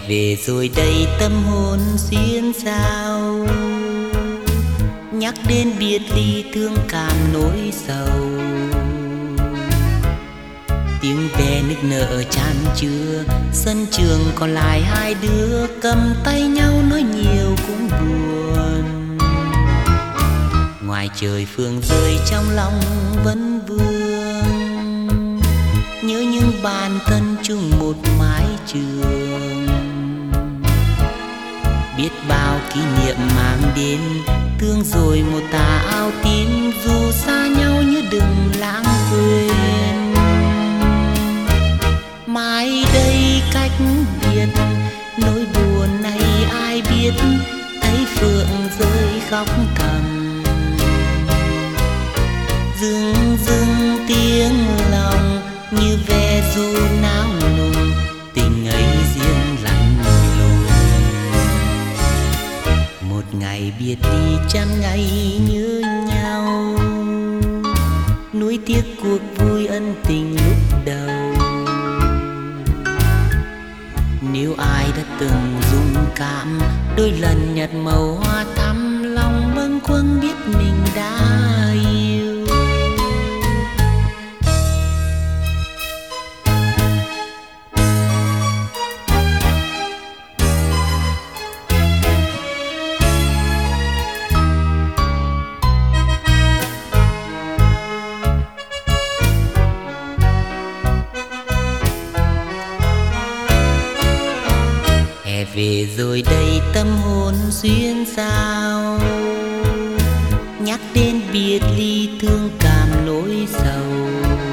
về rồi đây tâm hồn xuyên sao, nhắc đến biệt ly thương cảm nỗi sầu. Tiếng ve nức nở chan chứa, sân trường còn lại hai đứa cầm tay nhau nói nhiều cũng buồn. Ngoài trời phương rơi trong lòng vẫn vương, nhớ những bàn thân chung một mái trường. Biết bao kỷ niệm mang đến, thương rồi một tà áo tím, dù xa nhau như đừng lãng quên. Mai đây cách biệt, nỗi buồn này ai biết, thấy phượng rơi khóc thầm. Dưng dưng tiếng lòng như ve ru náo nùng, tình ấy riêng lạnh lùng. Một ngày biệt đi trăm ngày nhớ nhau, nuối tiếc cuộc vui ân tình lúc đầu. Nếu ai đã từng dũng cảm, đôi lần nhặt màu hoa thắm, lòng bâng khuâng biết mình đã yêu. Về rồi đây tâm hồn xuyên sao, nhắc đến biệt ly thương cảm nỗi sầu.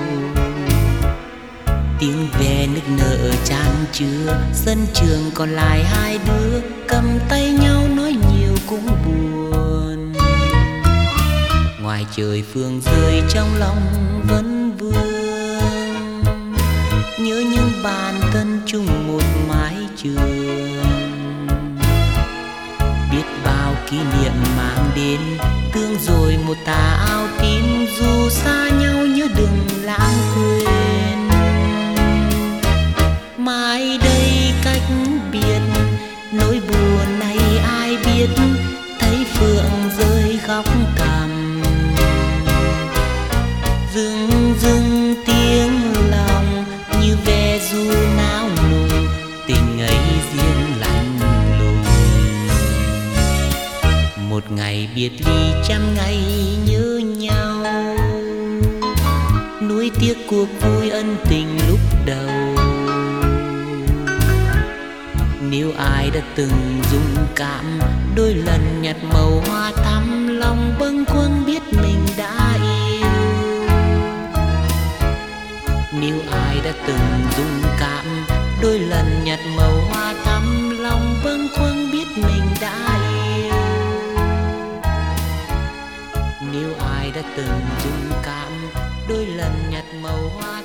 Tiếng ve nức nở chan chứa, sân trường còn lại hai đứa cầm tay nhau nói nhiều cũng buồn. Ngoài trời phương rơi trong lòng vẫn vương, nhớ những bàn thân chung một mái trường. Biết bao kỷ niệm mang đến, thương rồi một tà áo tím, dù xa nhau nhớ đừng lãng quên. Mai đây cách biệt, nỗi buồn này ai biết, thấy phượng rơi khóc thầm. Dưng dưng tiếng lòng như ve ru náo nùng, tình ấy riêng lạnh lùng. Một ngày biệt ly trăm ngày nhớ nhau, nuối tiếc cuộc vui ân tình lúc đầu. Nếu ai đã từng dũng cảm, đôi lần nhặt màu hoa thắm, lòng bâng khuâng biết mình đã yêu. Nếu ai đã từng dũng cảm, đôi lần nhặt màu hoa thắm, lòng bâng khuâng biết mình đã yêu. Nếu ai đã từng dũng cảm, đôi lần nhặt màu hoa